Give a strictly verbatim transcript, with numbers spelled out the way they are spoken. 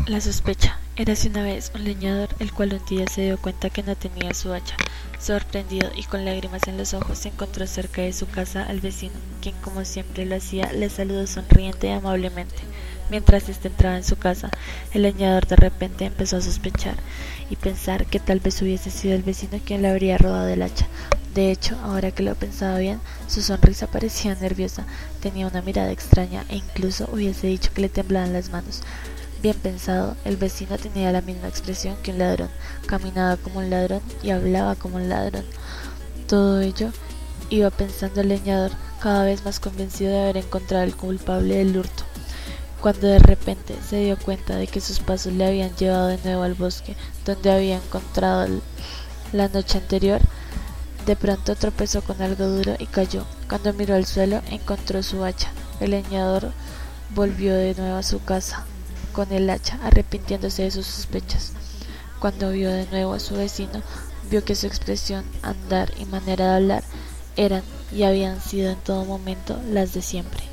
La sospecha. Érase una vez un leñador, el cual un día se dio cuenta que no tenía su hacha. Sorprendido y con lágrimas en los ojos, se encontró cerca de su casa al vecino, quien, como siempre lo hacía, le saludó sonriente y amablemente. Mientras éste entraba en su casa, el leñador de repente empezó a sospechar y pensar que tal vez hubiese sido el vecino quien le habría robado el hacha. De hecho, ahora que lo pensaba bien, su sonrisa parecía nerviosa, tenía una mirada extraña e incluso hubiese dicho que le temblaban las manos. Bien pensado, el vecino tenía la misma expresión que un ladrón, caminaba como un ladrón y hablaba como un ladrón. Todo ello iba pensando el leñador, cada vez más convencido de haber encontrado al culpable del hurto, cuando de repente se dio cuenta de que sus pasos le habían llevado de nuevo al bosque, donde había encontrado la noche anterior. De pronto tropezó con algo duro y cayó. Cuando miró al suelo, encontró su hacha. El leñador volvió de nuevo a su casa con el hacha, arrepintiéndose de sus sospechas. Cuando vio de nuevo a su vecino, vio que su expresión, andar y manera de hablar eran y habían sido en todo momento las de siempre.